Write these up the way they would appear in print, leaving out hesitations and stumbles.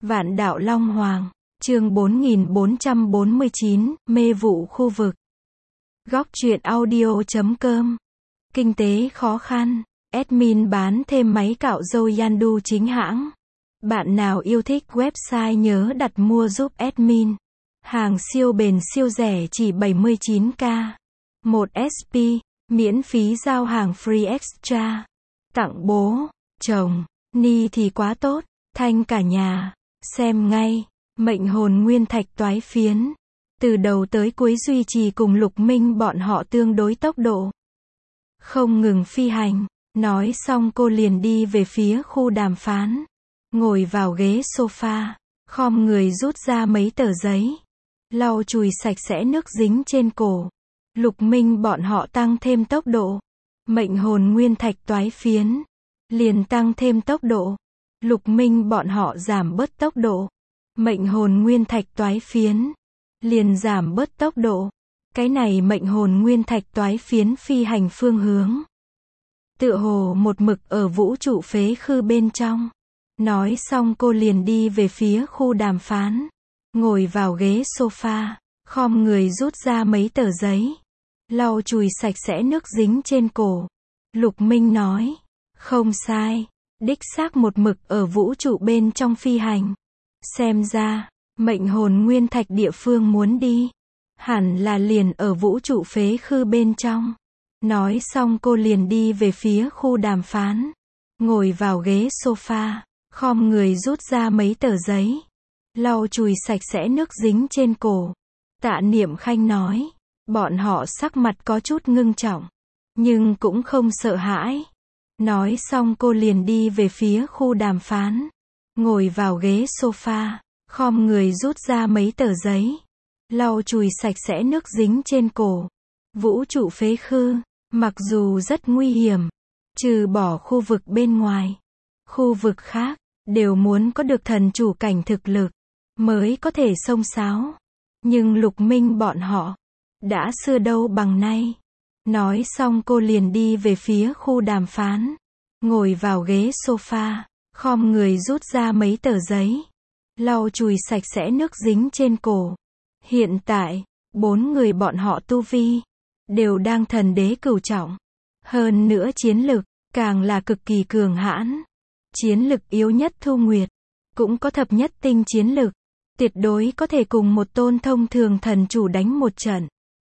Vạn đạo Long Hoàng, chương 4449, mê vụ khu vực. Góc truyện audio.com. Kinh tế khó khăn, admin bán thêm máy cạo râu Yandu chính hãng. Bạn nào yêu thích website nhớ đặt mua giúp admin. Hàng siêu bền siêu rẻ chỉ 79k. 1 SP, miễn phí giao hàng free extra. Tặng bố, chồng, ni thì quá tốt, thanh cả nhà. Xem ngay, mệnh hồn nguyên thạch toái phiến. Từ đầu tới cuối duy trì cùng Lục Minh bọn họ tương đối tốc độ. Không ngừng phi hành. Nói xong cô liền đi về phía khu đàm phán. Ngồi vào ghế sofa, khom người rút ra mấy tờ giấy. Lau chùi sạch sẽ nước dính trên cổ. Lục Minh bọn họ tăng thêm tốc độ. Mệnh hồn nguyên thạch toái phiến. Liền tăng thêm tốc độ. Lục Minh bọn họ giảm bớt tốc độ. Mệnh hồn nguyên thạch toái phiến. Liền giảm bớt tốc độ. Cái này mệnh hồn nguyên thạch toái phiến phi hành phương hướng. Tựa hồ một mực ở vũ trụ phế khư bên trong. Nói xong cô liền đi về phía khu đàm phán. Ngồi vào ghế sofa, khom người rút ra mấy tờ giấy. Lau chùi sạch sẽ nước dính trên cổ. Lục Minh nói, không sai, đích xác một mực ở vũ trụ bên trong phi hành. Xem ra, mệnh hồn nguyên thạch địa phương muốn đi. Hẳn là liền ở vũ trụ phế khư bên trong. Nói xong cô liền đi về phía khu đàm phán. Ngồi vào ghế sofa, khom người rút ra mấy tờ giấy. Lau chùi sạch sẽ nước dính trên cổ. Tạ Niệm Khanh nói, bọn họ sắc mặt có chút ngưng trọng, nhưng cũng không sợ hãi. Nói xong cô liền đi về phía khu đàm phán. Ngồi vào ghế sofa, khom người rút ra mấy tờ giấy. Lau chùi sạch sẽ nước dính trên cổ. Vũ trụ phế khư, mặc dù rất nguy hiểm, trừ bỏ khu vực bên ngoài, khu vực khác, đều muốn có được thần chủ cảnh thực lực, mới có thể xông xáo. Nhưng Lục Minh bọn họ, đã xưa đâu bằng nay. Nói xong cô liền đi về phía khu đàm phán. Ngồi vào ghế sofa, khom người rút ra mấy tờ giấy. Lau chùi sạch sẽ nước dính trên cổ. Hiện tại, 4 người bọn họ tu vi, đều đang thần đế cửu trọng. Hơn nữa chiến lực, càng là cực kỳ cường hãn. Chiến lực yếu nhất Thu Nguyệt, cũng có thập nhất tinh chiến lực. Tuyệt đối có thể cùng một tôn thông thường thần chủ đánh một trận.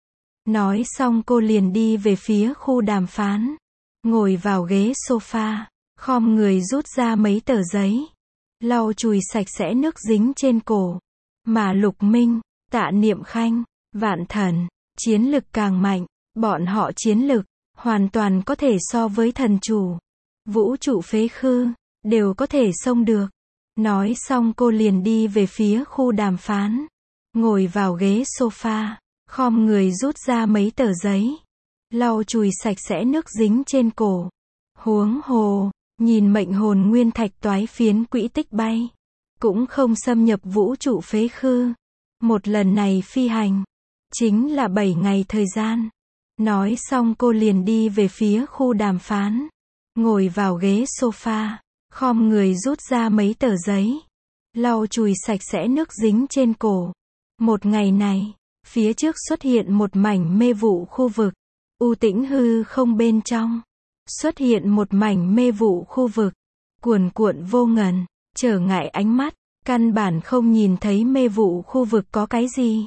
Nói xong cô liền đi về phía khu đàm phán. Ngồi vào ghế sofa, khom người rút ra mấy tờ giấy. Lau chùi sạch sẽ nước dính trên cổ. Mà Lục Minh, Tạ Niệm Khanh, Vạn Thần, chiến lực càng mạnh. Bọn họ chiến lực, hoàn toàn có thể so với thần chủ. Vũ trụ phế khư, đều có thể xông được. Nói xong cô liền đi về phía khu đàm phán. Ngồi vào ghế sofa, khom người rút ra mấy tờ giấy. Lau chùi sạch sẽ nước dính trên cổ. Huống hồ, nhìn mệnh hồn nguyên thạch toái phiến quỹ tích bay. Cũng không xâm nhập vũ trụ phế khư. Một lần này phi hành, chính là 7 ngày thời gian. Nói xong cô liền đi về phía khu đàm phán. Ngồi vào ghế sofa, khom người rút ra mấy tờ giấy. Lau chùi sạch sẽ nước dính trên cổ. Một ngày này, phía trước xuất hiện một mảnh mê vụ khu vực. U tĩnh hư không bên trong. Xuất hiện một mảnh mê vụ khu vực. Cuồn cuộn vô ngần, trở ngại ánh mắt. Căn bản không nhìn thấy mê vụ khu vực có cái gì.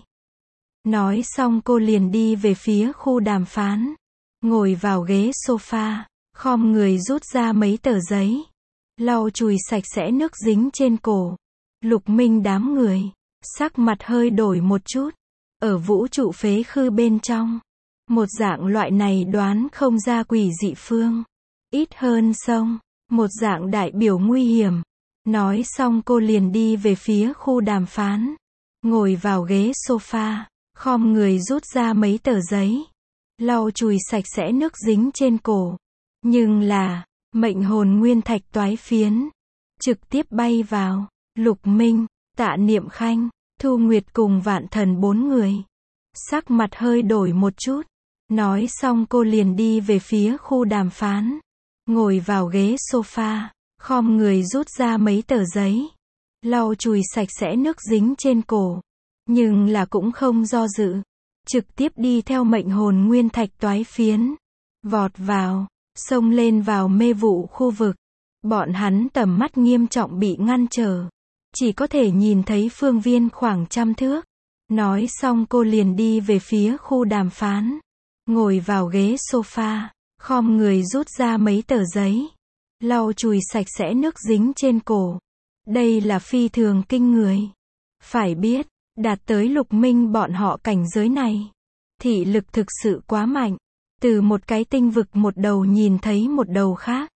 Nói xong cô liền đi về phía khu đàm phán. Ngồi vào ghế sofa, khom người rút ra mấy tờ giấy. Lau chùi sạch sẽ nước dính trên cổ. Lục Minh đám người, sắc mặt hơi đổi một chút. Ở vũ trụ phế khư bên trong, một dạng loại này đoán không ra quỷ dị phương. Ít hơn sông, một dạng đại biểu nguy hiểm. Nói xong cô liền đi về phía khu đàm phán. Ngồi vào ghế sofa, khom người rút ra mấy tờ giấy. Lau chùi sạch sẽ nước dính trên cổ. Nhưng là, mệnh hồn nguyên thạch toái phiến. Trực tiếp bay vào. Lục Minh, Tạ Niệm Khanh, Thu Nguyệt cùng Vạn Thần 4 người. Sắc mặt hơi đổi một chút. Nói xong cô liền đi về phía khu đàm phán. Ngồi vào ghế sofa, khom người rút ra mấy tờ giấy. lau chùi sạch sẽ nước dính trên cổ. Nhưng là cũng không do dự. Trực tiếp đi theo mệnh hồn nguyên thạch toái phiến. Vọt vào, xông lên vào mê vụ khu vực. Bọn hắn tầm mắt nghiêm trọng bị ngăn trở. Chỉ có thể nhìn thấy phương viên khoảng 100 thước. Nói xong cô liền đi về phía khu đàm phán. Ngồi vào ghế sofa, khom người rút ra mấy tờ giấy. Lau chùi sạch sẽ nước dính trên cổ. Đây là phi thường kinh người. Phải biết, đạt tới Lục Minh bọn họ cảnh giới này. Thị lực thực sự quá mạnh. Từ một cái tinh vực một đầu nhìn thấy một đầu khác.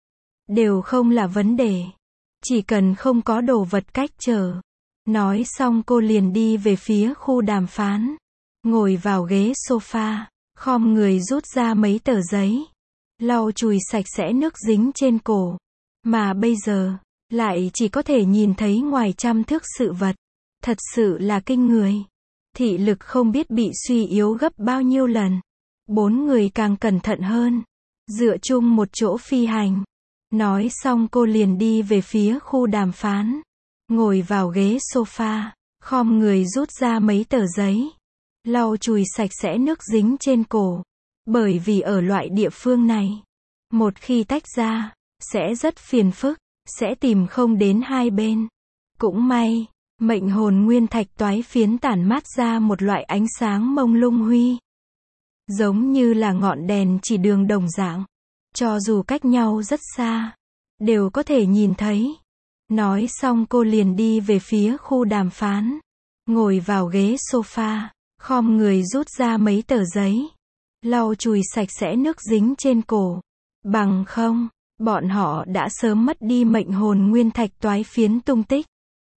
Đều không là vấn đề. Chỉ cần không có đồ vật cách trở. Nói xong cô liền đi về phía khu đàm phán. Ngồi vào ghế sofa, khom người rút ra mấy tờ giấy. Lau chùi sạch sẽ nước dính trên cổ. Mà bây giờ, lại chỉ có thể nhìn thấy ngoài 100 thước sự vật. Thật sự là kinh người. Thị lực không biết bị suy yếu gấp bao nhiêu lần. 4 người càng cẩn thận hơn. Dựa chung một chỗ phi hành. Nói xong cô liền đi về phía khu đàm phán. Ngồi vào ghế sofa, khom người rút ra mấy tờ giấy. Lau chùi sạch sẽ nước dính trên cổ. Bởi vì ở loại địa phương này, một khi tách ra, sẽ rất phiền phức, sẽ tìm không đến hai bên. Cũng may, mệnh hồn nguyên thạch toái phiến tản mát ra một loại ánh sáng mông lung huy. Giống như là ngọn đèn chỉ đường đồng dạng. Cho dù cách nhau rất xa, đều có thể nhìn thấy. Nói xong cô liền đi về phía khu đàm phán. Ngồi vào ghế sofa, khom người rút ra mấy tờ giấy. Lau chùi sạch sẽ nước dính trên cổ. Bằng không, bọn họ đã sớm mất đi mệnh hồn nguyên thạch toái phiến tung tích.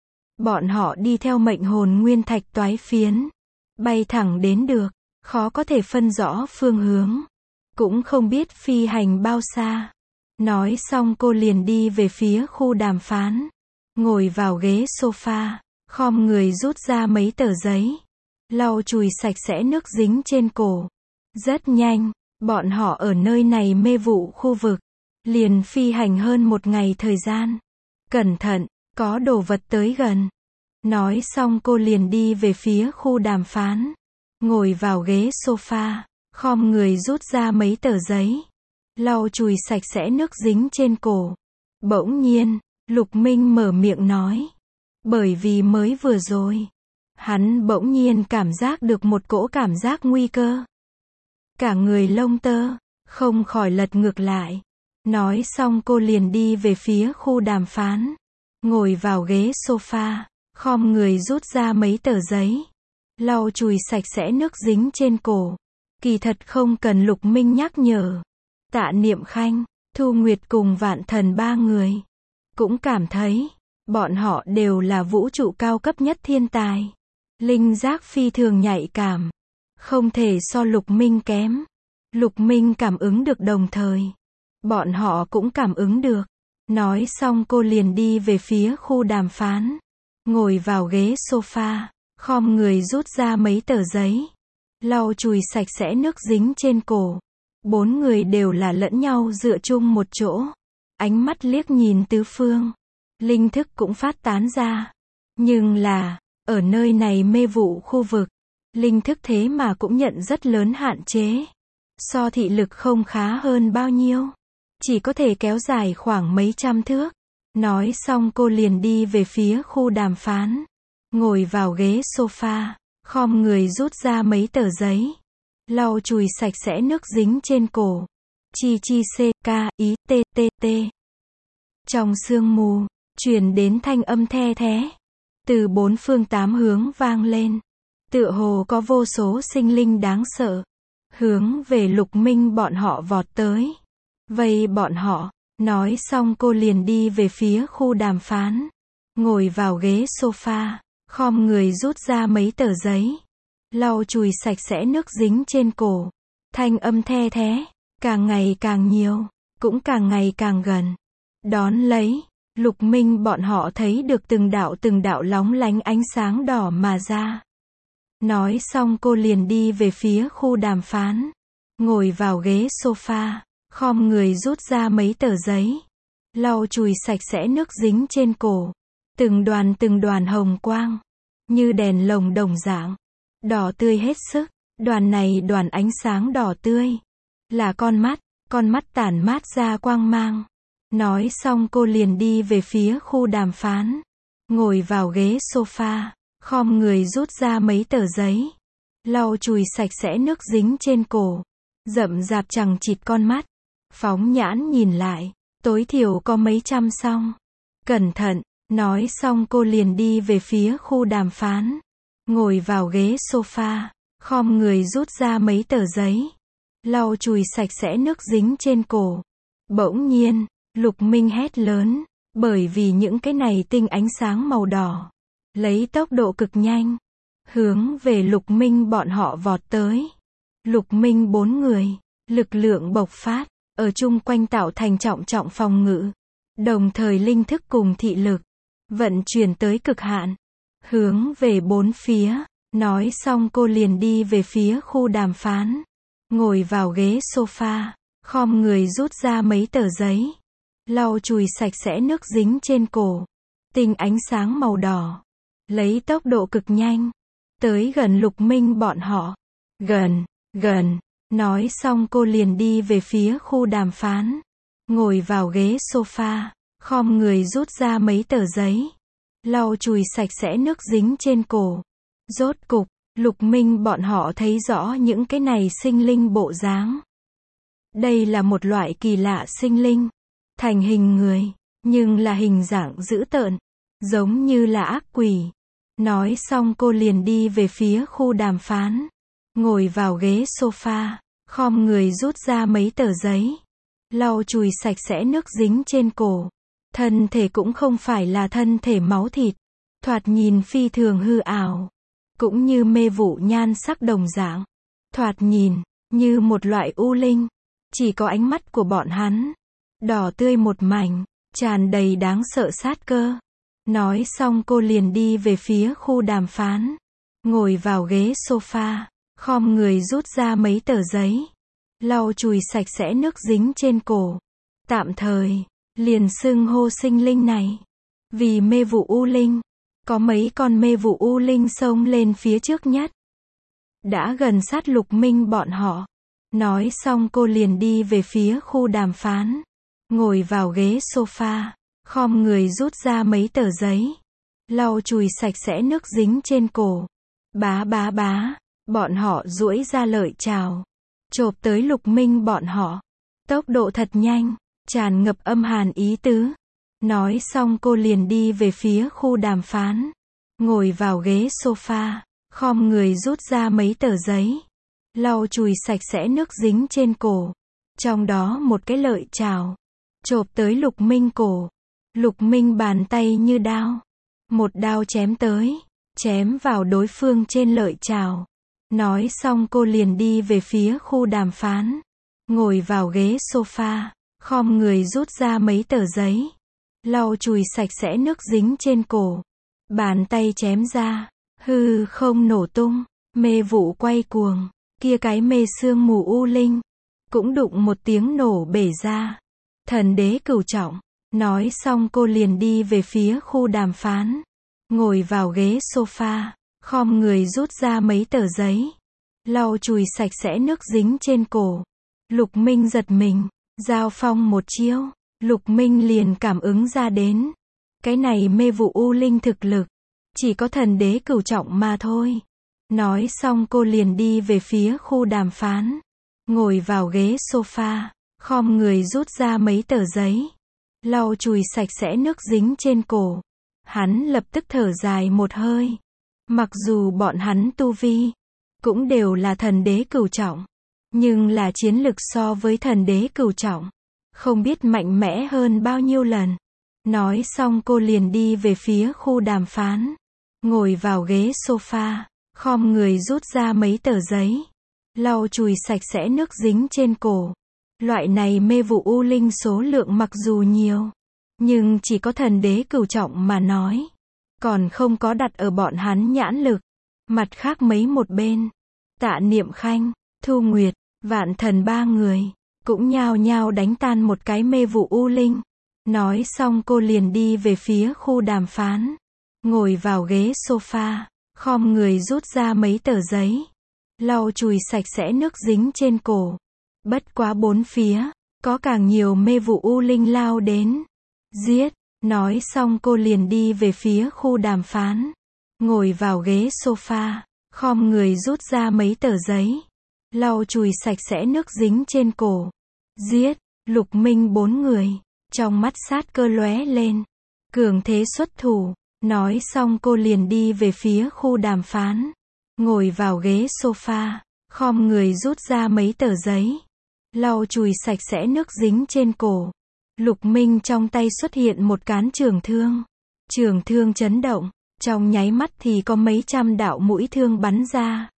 Bọn họ đi theo mệnh hồn nguyên thạch toái phiến. Bay thẳng đến được, khó có thể phân rõ phương hướng. Cũng không biết phi hành bao xa. Nói xong cô liền đi về phía khu đàm phán. Ngồi vào ghế sofa, khom người rút ra mấy tờ giấy. Lau chùi sạch sẽ nước dính trên cổ. Rất nhanh, bọn họ ở nơi này mê vụ khu vực. Liền phi hành hơn 1 ngày thời gian. Cẩn thận, có đồ vật tới gần. Nói xong cô liền đi về phía khu đàm phán. Ngồi vào ghế sofa, khom người rút ra mấy tờ giấy. Lau chùi sạch sẽ nước dính trên cổ. Bỗng nhiên, Lục Minh mở miệng nói. Bởi vì mới vừa rồi, hắn bỗng nhiên cảm giác được một cỗ cảm giác nguy cơ. Cả người lông tơ, không khỏi lật ngược lại. Nói xong cô liền đi về phía khu đàm phán. Ngồi vào ghế sofa, khom người rút ra mấy tờ giấy. Lau chùi sạch sẽ nước dính trên cổ. Kỳ thật không cần Lục Minh nhắc nhở. Tạ Niệm Khanh, Thu Nguyệt cùng Vạn Thần 3 người. Cũng cảm thấy, bọn họ đều là vũ trụ cao cấp nhất thiên tài. Linh giác phi thường nhạy cảm. Không thể so Lục Minh kém. Lục Minh cảm ứng được đồng thời. Bọn họ cũng cảm ứng được. Nói xong cô liền đi về phía khu đàm phán. Ngồi vào ghế sofa, khom người rút ra mấy tờ giấy. Lau chùi sạch sẽ nước dính trên cổ. 4 người đều là lẫn nhau dựa chung một chỗ. Ánh mắt liếc nhìn tứ phương. Linh thức cũng phát tán ra. Nhưng là, ở nơi này mê vụ khu vực, linh thức thế mà cũng nhận rất lớn hạn chế. So thị lực không khá hơn bao nhiêu. Chỉ có thể kéo dài khoảng mấy trăm thước. Nói xong cô liền đi về phía khu đàm phán. Ngồi vào ghế sofa, khom người rút ra mấy tờ giấy. Lau chùi sạch sẽ nước dính trên cổ. Chi chi c, k, ý, t, t, t. Trong sương mù, truyền đến thanh âm the thé. Từ 4 phương 8 hướng vang lên. Tựa hồ có vô số sinh linh đáng sợ. Hướng về Lục Minh bọn họ vọt tới. Vây bọn họ. Nói xong cô liền đi về phía khu đàm phán. Ngồi vào ghế sofa, khom người rút ra mấy tờ giấy. Lau chùi sạch sẽ nước dính trên cổ. Thanh âm the thé. Càng ngày càng nhiều. Cũng càng ngày càng gần. Đón lấy, Lục Minh bọn họ thấy được từng đạo lóng lánh ánh sáng đỏ mà ra. Nói xong cô liền đi về phía khu đàm phán. Ngồi vào ghế sofa, khom người rút ra mấy tờ giấy. Lau chùi sạch sẽ nước dính trên cổ. từng đoàn hồng quang, như đèn lồng đồng dạng, đỏ tươi hết sức. Đoàn này đoàn ánh sáng đỏ tươi, là con mắt tản mát ra quang mang. Nói xong cô liền đi về phía khu đàm phán, ngồi vào ghế sofa, khom người rút ra mấy tờ giấy, lau chùi sạch sẽ nước dính trên cổ, rậm rạp chằng chịt con mắt, phóng nhãn nhìn lại, tối thiểu có mấy trăm song. Cẩn thận, nói xong cô liền đi về phía khu đàm phán, ngồi vào ghế sofa, khom người rút ra mấy tờ giấy, lau chùi sạch sẽ nước dính trên cổ. Bỗng nhiên, Lục Minh hét lớn, bởi vì những cái này tinh ánh sáng màu đỏ, lấy tốc độ cực nhanh, hướng về Lục Minh bọn họ vọt tới. Lục Minh 4 người, lực lượng bộc phát, ở chung quanh tạo thành trọng phòng ngự, đồng thời linh thức cùng thị lực, vận chuyển tới cực hạn, hướng về bốn phía. Nói xong cô liền đi về phía khu đàm phán, ngồi vào ghế sofa, khom người rút ra mấy tờ giấy, lau chùi sạch sẽ nước dính trên cổ. Tinh ánh sáng màu đỏ, lấy tốc độ cực nhanh, tới gần Lục Minh bọn họ. Gần, nói xong cô liền đi về phía khu đàm phán, ngồi vào ghế sofa, khom người rút ra mấy tờ giấy, lau chùi sạch sẽ nước dính trên cổ. Rốt cục, Lục Minh bọn họ thấy rõ những cái này sinh linh bộ dáng. Đây là một loại kỳ lạ sinh linh, thành hình người, nhưng là hình dạng dữ tợn, giống như là ác quỷ. Nói xong cô liền đi về phía khu đàm phán, ngồi vào ghế sofa, khom người rút ra mấy tờ giấy, lau chùi sạch sẽ nước dính trên cổ. Thân thể cũng không phải là thân thể máu thịt, thoạt nhìn phi thường hư ảo, cũng như mê vụ nhan sắc đồng dạng, thoạt nhìn như một loại u linh. Chỉ có ánh mắt của bọn hắn, đỏ tươi một mảnh, tràn đầy đáng sợ sát cơ. Nói xong cô liền đi về phía khu đàm phán, ngồi vào ghế sofa, khom người rút ra mấy tờ giấy, lau chùi sạch sẽ nước dính trên cổ. Tạm thời, liền xưng hô sinh linh này vì mê vụ u linh. Có mấy con mê vụ u linh xông lên phía trước nhất, đã gần sát Lục Minh bọn họ. Nói xong cô liền đi về phía khu đàm phán, ngồi vào ghế sofa, khom người rút ra mấy tờ giấy, lau chùi sạch sẽ nước dính trên cổ. Bá, bọn họ duỗi ra lợi chảo, chộp tới Lục Minh bọn họ. Tốc độ thật nhanh, tràn ngập âm hàn ý tứ. Nói xong cô liền đi về phía khu đàm phán, ngồi vào ghế sofa, khom người rút ra mấy tờ giấy, lau chùi sạch sẽ nước dính trên cổ. Trong đó một cái lợi chảo, chộp tới Lục Minh cổ. Lục Minh bàn tay như đao, một đao chém tới, chém vào đối phương trên lợi chảo. Nói xong cô liền đi về phía khu đàm phán, ngồi vào ghế sofa, khom người rút ra mấy tờ giấy, lau chùi sạch sẽ nước dính trên cổ. Bàn tay chém ra, hư không nổ tung, mê vụ quay cuồng, kia cái mê sương mù u linh, cũng đụng một tiếng nổ bể ra. Thần đế cửu trọng. Nói xong cô liền đi về phía khu đàm phán, ngồi vào ghế sofa, khom người rút ra mấy tờ giấy, lau chùi sạch sẽ nước dính trên cổ. Lục Minh giật mình, giao phong một chiêu, Lục Minh liền cảm ứng ra đến, cái này mê vụ u linh thực lực, chỉ có thần đế cửu trọng mà thôi. Nói xong cô liền đi về phía khu đàm phán, ngồi vào ghế sofa, khom người rút ra mấy tờ giấy, lau chùi sạch sẽ nước dính trên cổ. Hắn lập tức thở dài một hơi. Mặc dù bọn hắn tu vi cũng đều là thần đế cửu trọng, nhưng là chiến lực so với thần đế cửu trọng, không biết mạnh mẽ hơn bao nhiêu lần. Nói xong cô liền đi về phía khu đàm phán, ngồi vào ghế sofa, khom người rút ra mấy tờ giấy, lau chùi sạch sẽ nước dính trên cổ. Loại này mê vụ u linh số lượng mặc dù nhiều, nhưng chỉ có thần đế cửu trọng mà nói, còn không có đặt ở bọn hắn nhãn lực. Mặt khác mấy một bên, Tạ Niệm Khanh, Thu Nguyệt, Vạn Thần ba người, cũng nhao nhao đánh tan một cái mê vụ u linh. Nói xong cô liền đi về phía khu đàm phán. Ngồi vào ghế sofa, khom người rút ra mấy tờ giấy. Lau chùi sạch sẽ nước dính trên cổ. Bất quá bốn phía, có càng nhiều mê vụ u linh lao đến. Giết, nói xong cô liền đi về phía khu đàm phán. Ngồi vào ghế sofa, khom người rút ra mấy tờ giấy. Lau chùi sạch sẽ nước dính trên cổ. Giết, Lục Minh bốn người. Trong mắt sát cơ lóe lên. Cường thế xuất thủ. Nói xong cô liền đi về phía khu đàm phán. Ngồi vào ghế sofa, khom người rút ra mấy tờ giấy. Lau chùi sạch sẽ nước dính trên cổ. Lục Minh trong tay xuất hiện một cán trường thương. Trường thương chấn động. Trong nháy mắt thì có mấy trăm đạo mũi thương bắn ra.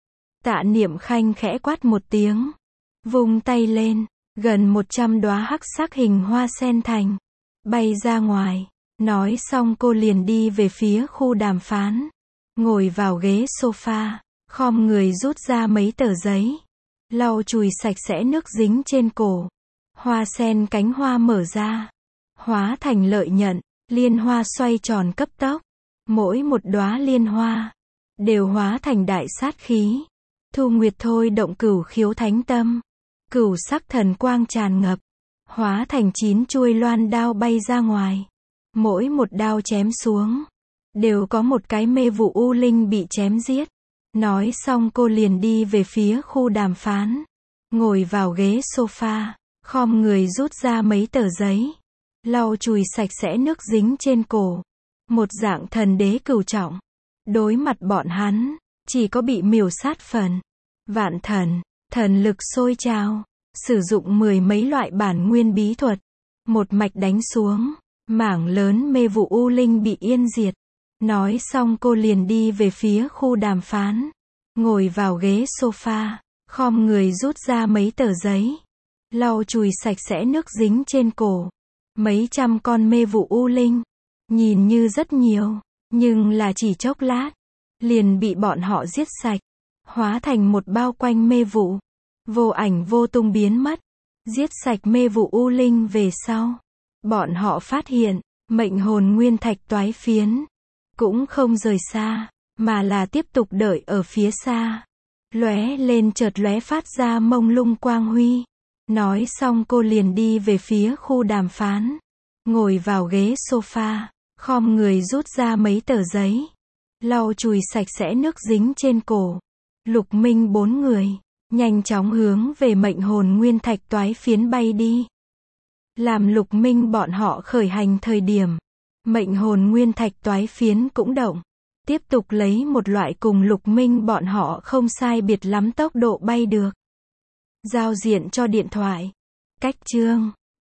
Tạ Niệm Khanh khẽ quát một tiếng. Vung tay lên. Gần 100 đóa hắc sắc hình hoa sen thành. Bay ra ngoài. Nói xong cô liền đi về phía khu đàm phán. Ngồi vào ghế sofa. Khom người rút ra mấy tờ giấy. Lau chùi sạch sẽ nước dính trên cổ. Hoa sen cánh hoa mở ra. Hóa thành lợi nhận. Liên hoa xoay tròn cấp tốc. Mỗi một đóa liên hoa. Đều hóa thành đại sát khí. Thu Nguyệt thôi động cửu khiếu thánh tâm. Cửu sắc thần quang tràn ngập. Hóa thành 9 chuôi loan đao bay ra ngoài. Mỗi một đao chém xuống. Đều có một cái mê vụ u linh bị chém giết. Nói xong cô liền đi về phía khu đàm phán. Ngồi vào ghế sofa. Khom người rút ra mấy tờ giấy. Lau chùi sạch sẽ nước dính trên cổ. Một dạng thần đế cửu trọng. Đối mặt bọn hắn. Chỉ có bị miểu sát phần. Vạn thần. Thần lực sôi trào. Sử dụng 10 mấy loại bản nguyên bí thuật. Một mạch đánh xuống. Mảng lớn mê vụ u linh bị yên diệt. Nói xong cô liền đi về phía khu đàm phán. Ngồi vào ghế sofa. Khom người rút ra mấy tờ giấy. Lau chùi sạch sẽ nước dính trên cổ. Mấy trăm con mê vụ u linh. Nhìn như rất nhiều. Nhưng là chỉ chốc lát. Liền bị bọn họ giết sạch. Hóa thành một bao quanh mê vụ. Vô ảnh vô tung biến mất. Giết sạch mê vụ u linh về sau. Bọn họ phát hiện. Mệnh hồn nguyên thạch toái phiến. Cũng không rời xa. Mà là tiếp tục đợi ở phía xa. Lóe lên chợt lóe phát ra mông lung quang huy. Nói xong cô liền đi về phía khu đàm phán. Ngồi vào ghế sofa. Khom người rút ra mấy tờ giấy. Lau chùi sạch sẽ nước dính trên cổ. Lục Minh bốn người. Nhanh chóng hướng về mệnh hồn nguyên thạch toái phiến bay đi. Làm Lục Minh bọn họ khởi hành thời điểm. Mệnh hồn nguyên thạch toái phiến cũng động. Tiếp tục lấy một loại cùng Lục Minh bọn họ không sai biệt lắm tốc độ bay được. Giao diện cho điện thoại. Cách chương